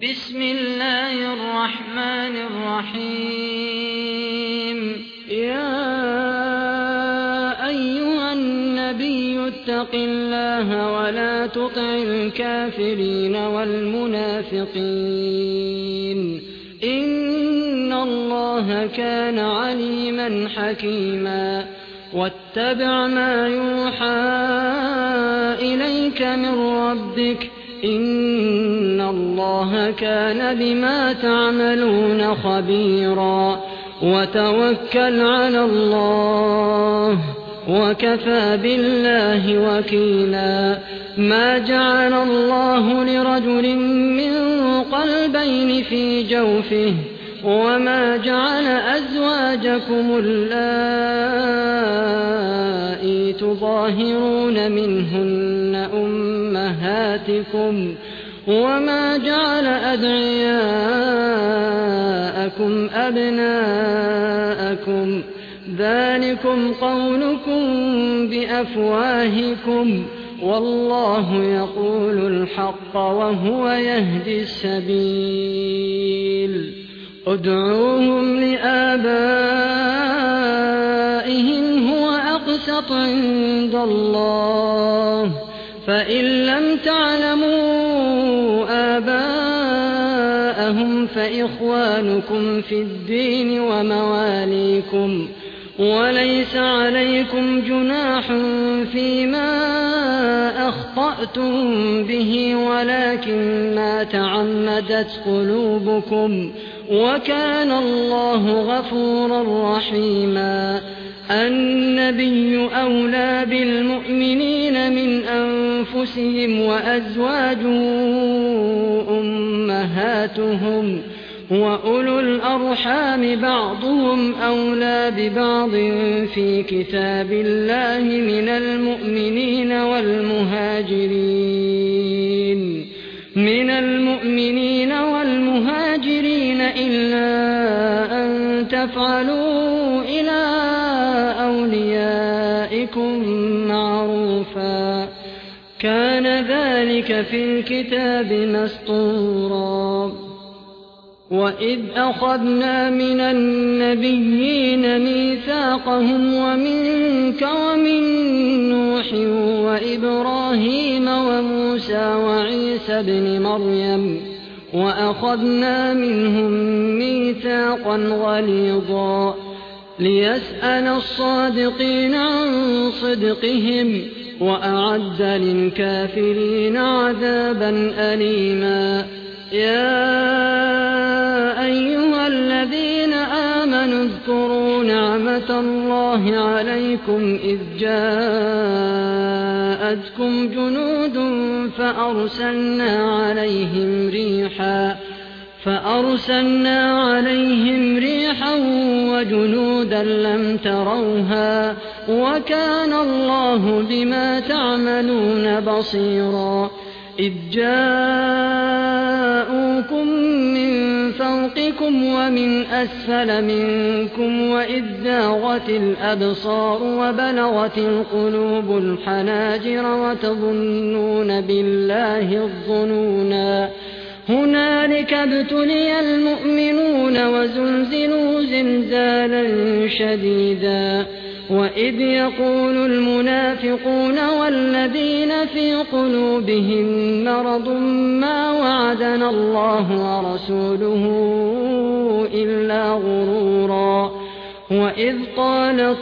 بسم الله الرحمن الرحيم يا أيها النبي اتق الله ولا تطع الكافرين والمنافقين إن الله كان عليما حكيما واتبع ما يوحى إليك من ربك إن الله كان بما تعملون خبيرا وتوكل على الله وكفى بالله وكيلا ما جعل الله لرجل من قلبين في جوفه وما جعل أزواجكم اللائي تظاهرون منهن أمهاتكم وما جعل أدعياءكم أبناءكم ذلكم قولكم بأفواهكم والله يقول الحق وهو يهدي السبيل ادعوهم لآبائهم هو أقسط عند الله فإن لم تعلموا آباءهم فإخوانكم في الدين ومواليكم وليس عليكم جناح فيما أخطأتم به ولكن ما تعمدت قلوبكم وكان الله غفورا رحيما النبي أولى بالمؤمنين من أنفسهم وأزواجه أمهاتهم وأولو الأرحام بعضهم أولى ببعض في كتاب الله من المؤمنين والمهاجرين إلا أن تفعلوا إلى أوليائكم معروفا كان ذلك في الكتاب مسطورا وإذ أخذنا من النبيين ميثاقهم ومنك ومن نوح وإبراهيم وموسى وعيسى بن مريم وأخذنا منهم ميثاقا غليظا ليسأل الصادقين عن صدقهم وأعد للكافرين عذابا أليما يا أيها الذين آمنوا اذكروا نعمة الله عليكم إذ جاءتكم جنود فأرسلنا عليهم ريحا وجنودا لم تروها وكان الله بما تعملون بصيرا إذ جاءوكم من فوقكم ومن أسفل منكم وإذ زاغت الأبصار وبلغت القلوب الحناجر وتظنون بالله الظنونا هنالك ابتلي المؤمنون وزلزلوا زلزالا شديدا وإذ يقول المنافقون والذين في قلوبهم مرض ما وعدنا الله ورسوله إلا غرورا وإذ قالت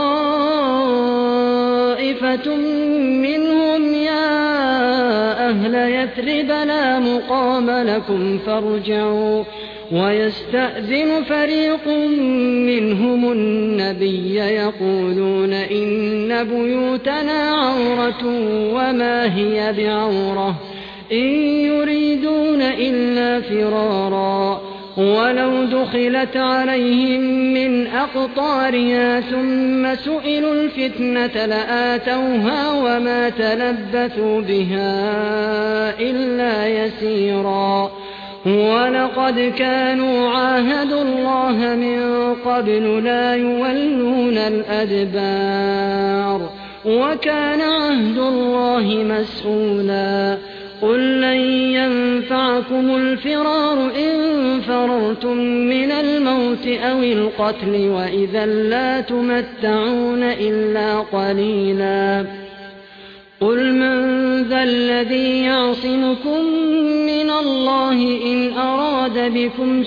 طائفة منهم يا أهل يثرب لا مقام لكم فارجعوا ويستأذن فريق منهم النبي يقولون إن بيوتنا عورة وما هي بعورة إن يريدون إلا فرارا ولو دخلت عليهم من أقطارها ثم سئلوا الفتنة لآتوها وما تلبثوا بها إلا يسيرا ولقد كانوا عاهدوا الله من قبل لا يولون الأدبار وكان عهد الله مسؤولا قل لن ينفعكم الفرار إن فررتم من الموت أو القتل وإذا لا تمتعون إلا قليلا قل من ذا الذي يعصمكم من الله إن أراد بكم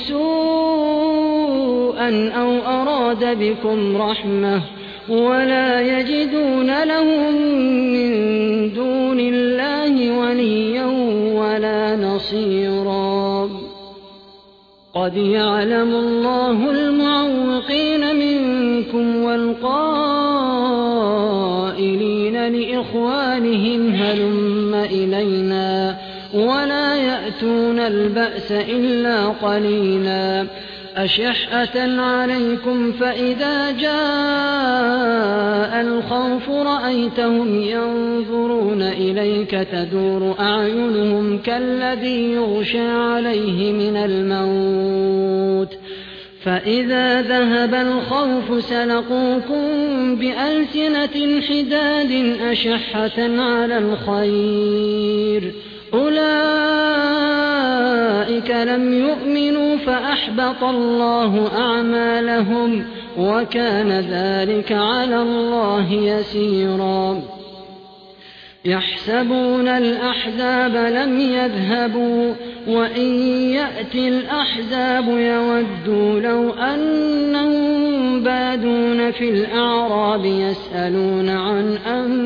سوءا أو أراد بكم رحمة ولا يجدون لهم من دون الله وليا ولا نصيرا قد يعلم الله المعوقين منكم والقائلين لإخوانهم هلم إلينا ولا يأتون البأس إلا قليلا أشحة عليكم فإذا جاء الخوف رأيتهم ينظرون إليك تدور أعينهم كالذي يغشى عليه من الموت فإذا ذهب الخوف سلقوكم بألسنة حداد أشحة على الخير أولئك لم يؤمنوا فأحبط الله أعمالهم وكان ذلك على الله يسيرا يحسبون الأحزاب لم يذهبوا وإن يأتي الأحزاب يودوا لو أنهم بادون في الأعراب يسألون عن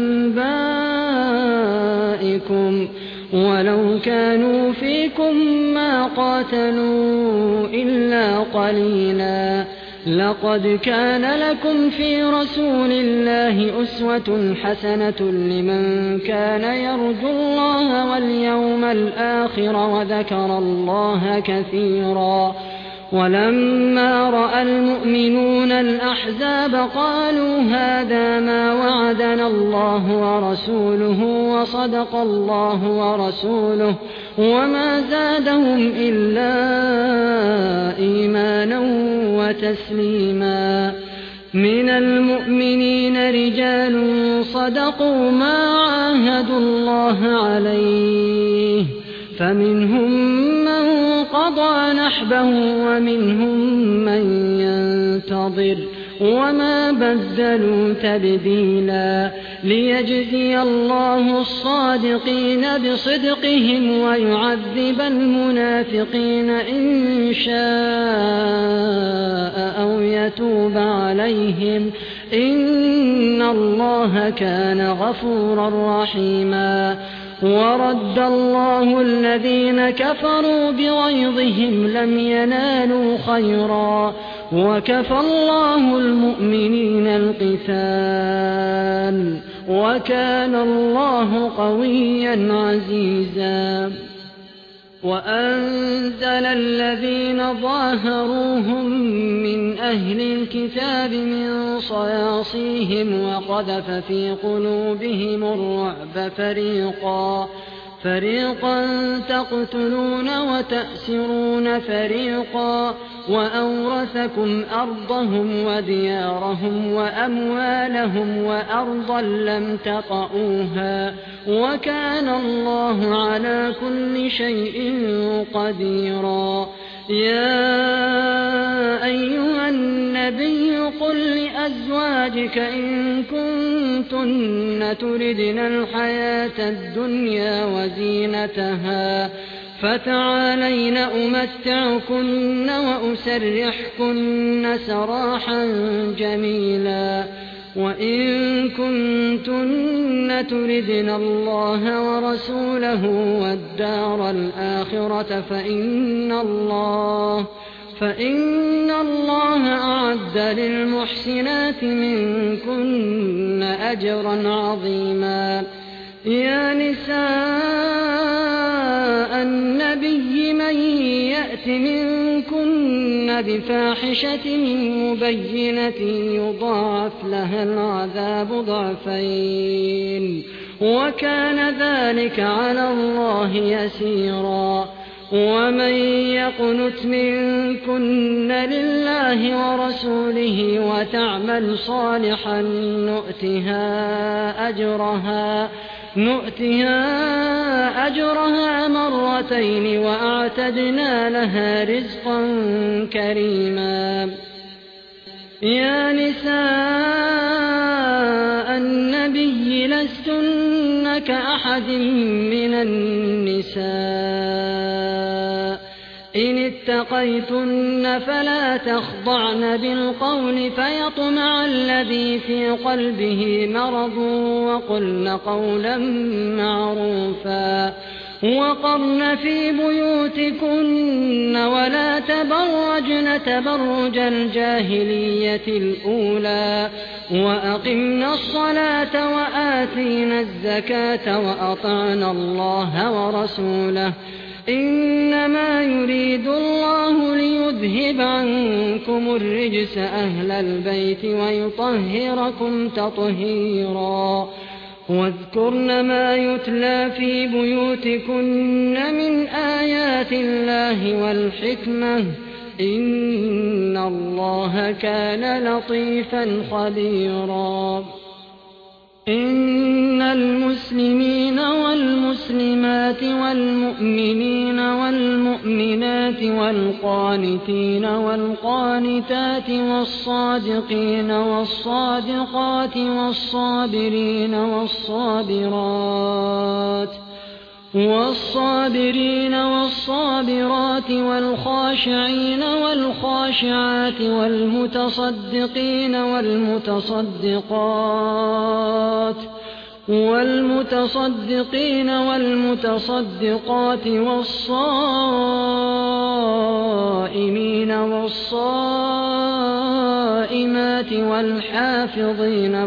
أنبائكم ولو كانوا فيكم ما قاتلوا إلا قليلا لقد كان لكم في رسول الله أسوة حسنة لمن كان يرجو الله واليوم الآخر وذكر الله كثيرا ولما رأى المؤمنون الأحزاب قالوا هذا ما وعدنا الله ورسوله وصدق الله ورسوله وما زادهم إلا إيمانا وتسليما من المؤمنين رجال صدقوا ما عاهدوا الله عليه فمنهم من قضى نحبه ومنهم من ينتظر وما بدلوا تبديلا ليجزي الله الصادقين بصدقهم ويعذب المنافقين إن شاء أو يتوب عليهم إن الله كان غفورا رحيما ورد الله الذين كفروا بغيظهم لم ينالوا خيرا وكفى الله المؤمنين القتال وكان الله قويا عزيزا وأنزل الذين ظاهروهم من أهل الكتاب من صياصيهم وقذف في قلوبهم الرعب فريقا تقتلون وتأسرون فريقا وأورثكم أرضهم وديارهم وأموالهم وأرضا لم تطئوها وكان الله على كل شيء قديرا يا أيها النبي قل لأزواجك إن كنتن تردن الحياة الدنيا وزينتها فتعالين أمتعكن وأسرحكن سراحا جميلا وإن كنتن تردن الله ورسوله والدار الآخرة فإن الله أعد للمحسنات منكن أجرا عظيما يا نساء النبي من يأت منكن بفاحشة مبينة يضاعف لها العذاب ضعفين وكان ذلك على الله يسيرا ومن يقنت منكن لله ورسوله وتعمل صالحا نؤتها أجرها مرتين وأعتدنا لها رزقا كريما. يا نساء النبي لستن كأحد من النساء إن اتقيتن فلا تخضعن بالقول فيطمع الذي في قلبه مرض وقلن قولا معروفا وقرن في بيوتكن ولا تبرجن تبرج الجاهلية الأولى وأقمنا الصلاة وآتينا الزكاة وأطعنا الله ورسوله إنما يريد الله ليذهب عنكم الرجس أهل البيت ويطهركم تطهيرا. واذكرن ما يتلى في بيوتكن من آيات الله والحكمة إن الله كان لطيفا خبيرا. إن المسلمين والمسلمات والمؤمنين والمؤمنات والقانتين والقانتات والصادقين والصادقات والصابرين والصابرات والخاشعين والخاشعات والمتصدقين والمتصدقات والصائمين والصائمات والحافظين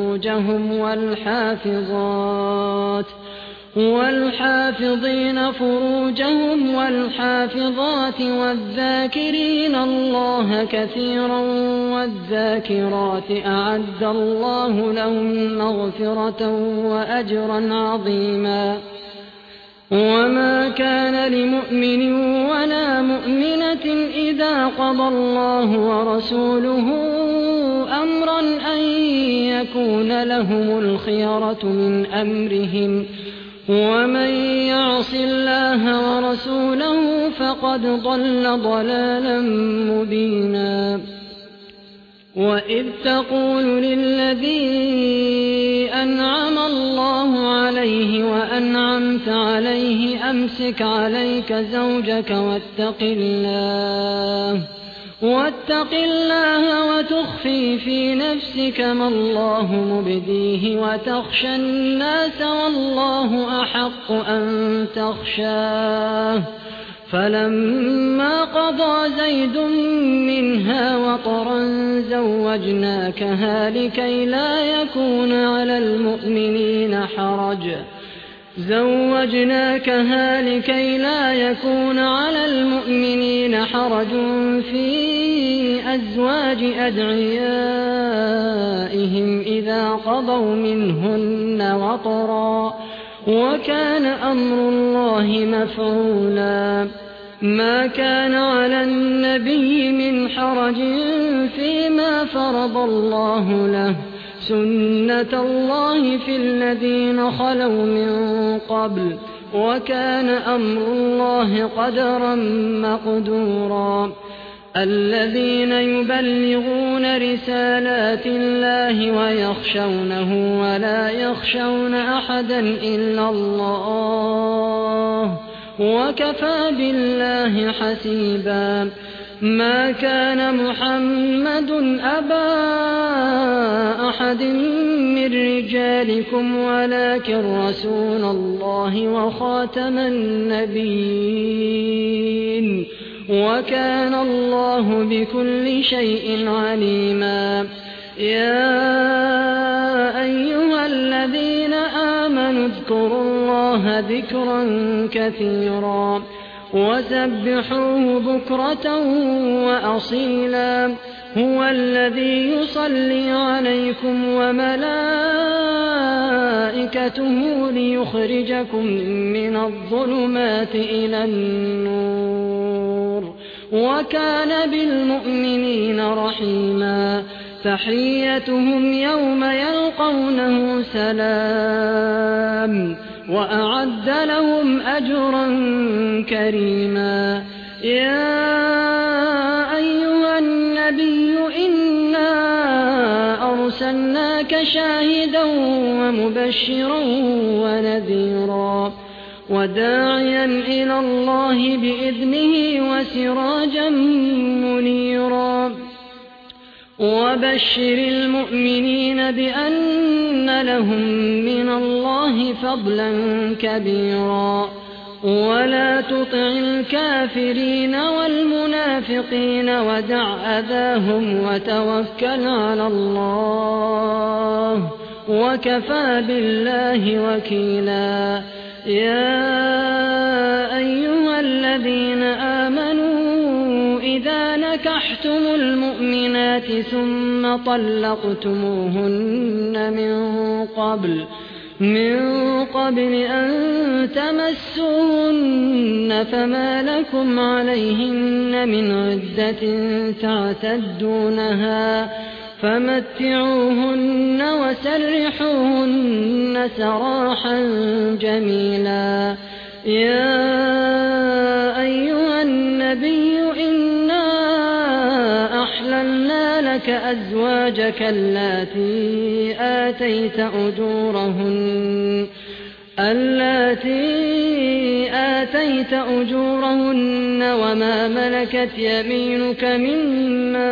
فروجهم والحافظات والذاكرين الله كثيرا والذاكرات أعد الله لهم مغفرة وأجرا عظيما. وما كان لمؤمن ولا مؤمنة إذا قضى الله ورسوله أمرا أن يكون لهم الخيرة من أمرهم ومن يعص الله ورسوله فقد ضل ضلالا مبينا. وإذ تقول للذي أنعم الله عليه وأنعمت عليه أمسك عليك زوجك واتق الله وتخفي في نفسك ما الله مبديه وتخشى الناس والله أحق أن تخشاه. فلما قضى زيد منها وطرا زوجناكها لكي لا يكون على المؤمنين حرج في أزواج أدعيائهم إذا قضوا منهن وطرا وكان أمر الله مفعولا. ما كان على النبي من حرج فيما فرض الله له سنة الله في الذين خلوا من قبل وكان أمر الله قدرا مقدورا. الذين يبلغون رسالات الله ويخشونه ولا يخشون أحدا إلا الله وكفى بالله حسيبا. ما كان محمد أبا أحد من رجالكم ولكن رسول الله وخاتم النبيين وكان الله بكل شيء عليما. يا أيها الذين آمنوا اذكروا الله ذكرا كثيرا وسبحوه بكرة وأصيلا. هو الذي يصلي عليكم وملائكته ليخرجكم من الظلمات إلى النور وكان بالمؤمنين رحيما. تحيتهم يوم يلقونه سلام وأعد لهم أجرا كريما يا أيها النبي إنا أرسلناك شاهدا ومبشرا ونذيرا وداعيا إلى الله بإذنه وسراجا منيرا وبشر المؤمنين بأن لهم من الله فضلا كبيرا ولا تطع الكافرين والمنافقين ودع أذاهم وتوكل على الله وكفى بالله وكيلا يا أيها الذين آمنوا إذا نكحتم المؤمنات ثم طلقتموهن من قبل أن تمسوهن فما لكم عليهن من عدة تعتدونها فمتعوهن وسرحوهن سراحا جميلا يا أيها النبي إنا أحللنا لك أزواجك اللاتي آتيت أجورهن وما ملكت يمينك مما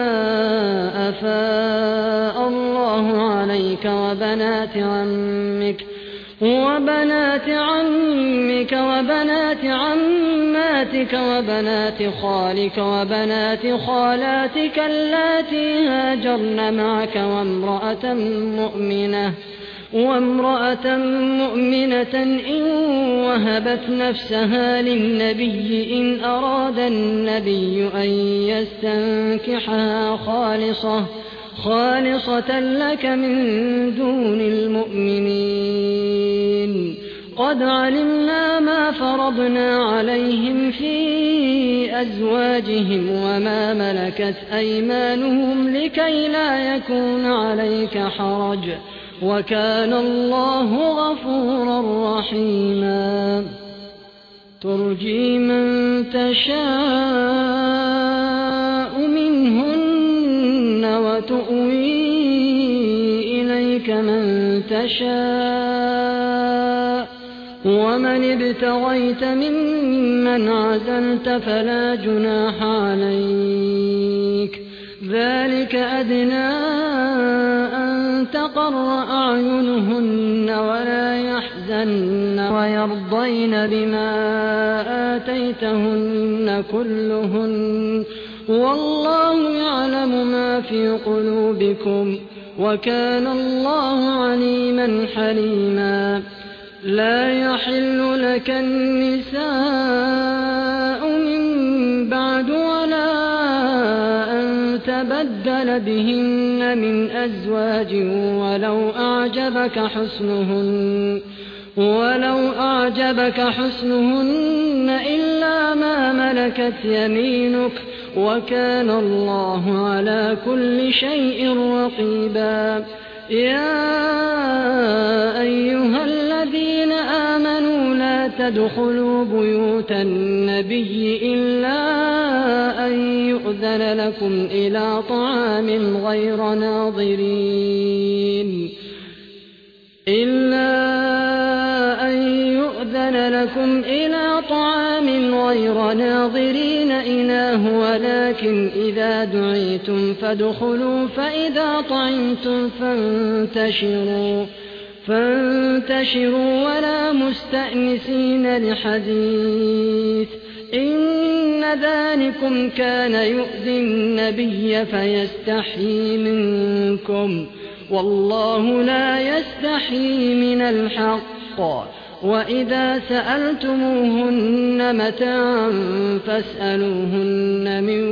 أفاء الله عليك وبنات عمك وبنات عماتك وبنات خالك وبنات خالاتك اللاتي هاجرن معك وامرأة مؤمنة إن وهبت نفسها للنبي إن أراد النبي أن يستنكحها خالصة لك من دون المؤمنين قد علمنا ما فرضنا عليهم في أزواجهم وما ملكت أيمانهم لكي لا يكون عليك حرج وكان الله غفورا رحيما ترجي من تشاء منهن وتؤوي إليك من تشاء ومن ابتغيت ممن عزلت فلا جناح عليك ذلك أدنى أن تقر أعينهن ولا يحزن ويرضين بما آتيتهن كلهن والله يعلم ما في قلوبكم وكان الله عليما حليما لا يحل لك النساء من بعد ولا أن تبدل بهن من أزواج ولو أعجبك حسنهن إلا ما ملكت يمينك وكان الله على كل شيء رقيبا يا أيها الذين آمنوا لا تدخلوا بيوت النبي إلا أن يؤذن لكم إلى طعام غير ناظرين إناه ولكن إذا دعيتم فادخلوا فإذا طعمتم فانتشروا ولا مستأنسين لحديث إن ذلكم كان يؤذي النبي فيستحيي منكم والله لا يستحيي من الحق وإذا سألتموهن متاعا فاسألوهن من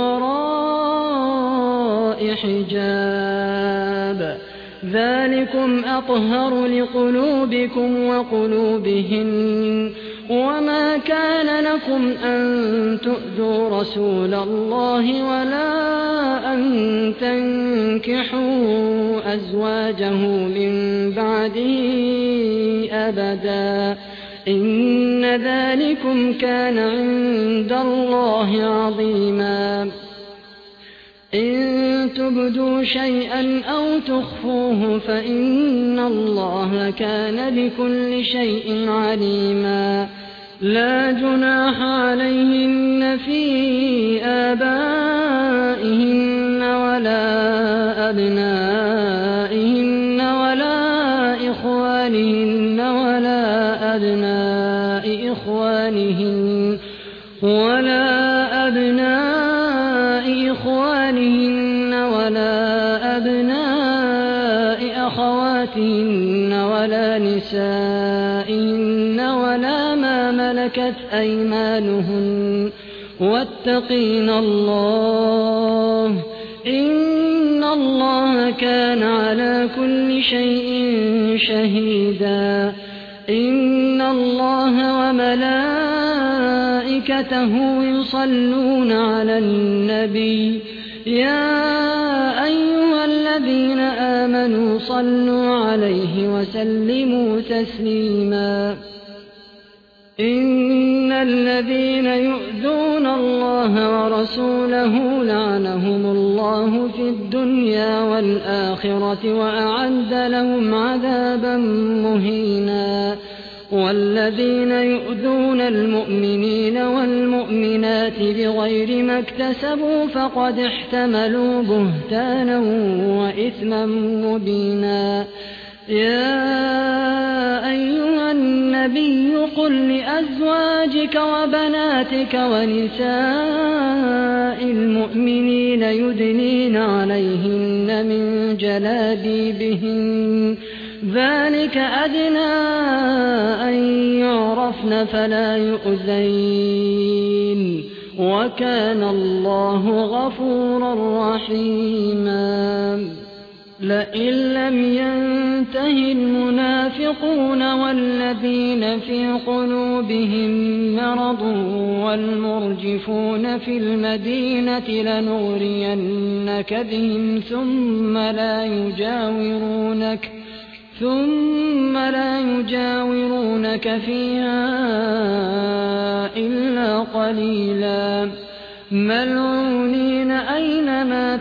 وراء حجاب ذلكم أطهر لقلوبكم وقلوبهن وما كان لكم أن تؤذوا رسول الله ولا أن تنكحوا أزواجه من بعده أبدا إن ذلكم كان عند الله عظيما إن تبدوا شيئا أو تخفوه فإن الله كان بكل شيء عليما لا جناح عليهن في آبائهن ولا أبنائهن ولا إخوانهن ولا أبناء إخوانهن ولا أبناء أخواتهن ولا نسائهن ولا ما ملكت أيمانهن واتقين الله إن الله كان على كل شيء شهيدا إن الله وملائكته يصلون على النبي يا أيها الذين آمنوا صلوا عليه وسلموا تسليما إن الذين يؤذون الله ورسوله لعنهم الله في الدنيا والآخرة وأعد لهم عذابا مهينا والذين يؤذون المؤمنين والمؤمنات بغير ما اكتسبوا فقد احتملوا بهتانا وإثما مبينا يا أيها النبي قل لأزواجك وبناتك ونساء المؤمنين يدنين عليهن من جلابيبهن ذلك أدنى أن يعرفن فلا يؤذين وكان الله غفورا رحيما لئن لم ينته المنافقون والذين في قلوبهم مرض والمرجفون في المدينة لنغرينك بهم ثم لا يجاورونك فيها إلا قليلا ملعونين أينما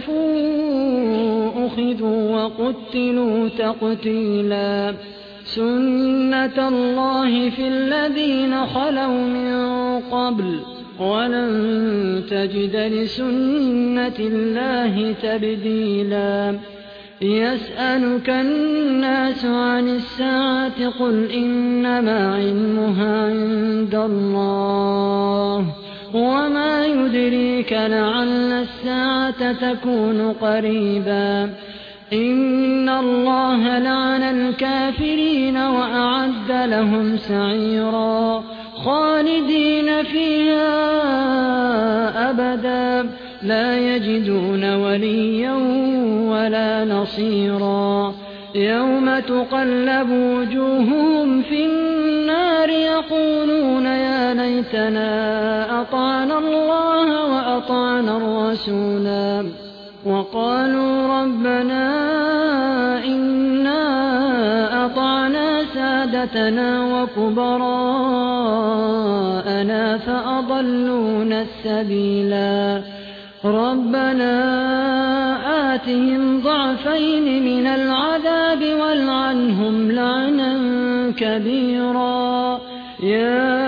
ثقفوا أخذوا وقتلوا تقتيلا سنة الله في الذين خلوا من قبل ولن تجد لسنة الله تبديلا يسألك الناس عن الساعة قل إنما علمها عند الله وما يدريك لعل الساعة تكون قريبا إن الله لعن الكافرين وأعد لهم سعيرا خالدين فيها أبدا لا يجدون وليا ولا نصيرا يوم تقلب وجوههم في النار يقولون يا ليتنا أطعنا الله وأطعنا الرسولا وقالوا ربنا إنا أطعنا سادتنا وكبراءنا فأضلونا السبيلا ربنا آتهم ضعفين من العذاب والعنهم لعنا كبيرا يا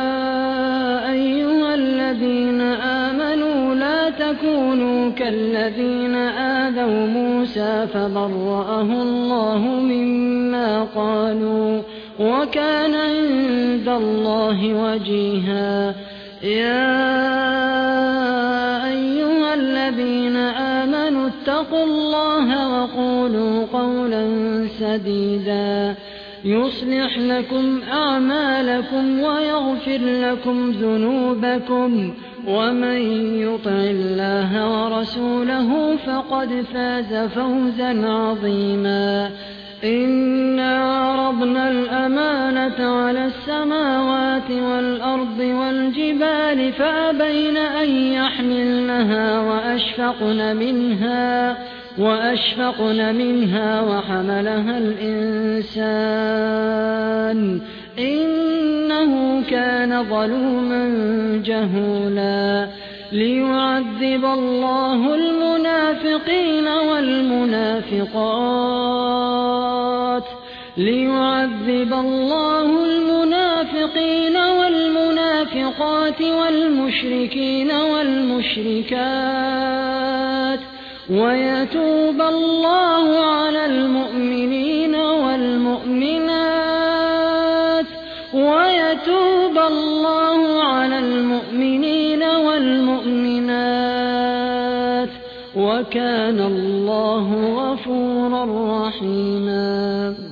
أيها الذين آمنوا لا تكونوا كالذين آذوا موسى فبرأه الله مما قالوا وكان عند الله وجيها يا أيها الذين آمنوا اتقوا الله وقولوا قولا سديدا يصلح لكم أعمالكم ويغفر لكم ذنوبكم ومن يطع الله ورسوله فقد فاز فوزا عظيما إنا عرضنا الأمانة على السماوات والأرض والجبال فأبين أن يحملنها وأشفقن منها وحملها الإنسان إنه كان ظلوما جهولا ليعذب الله المنافقين والمنافقات والمشركين والمشركات ويتوب الله على المؤمنين والمؤمنات وكان الله غفورا رحيما.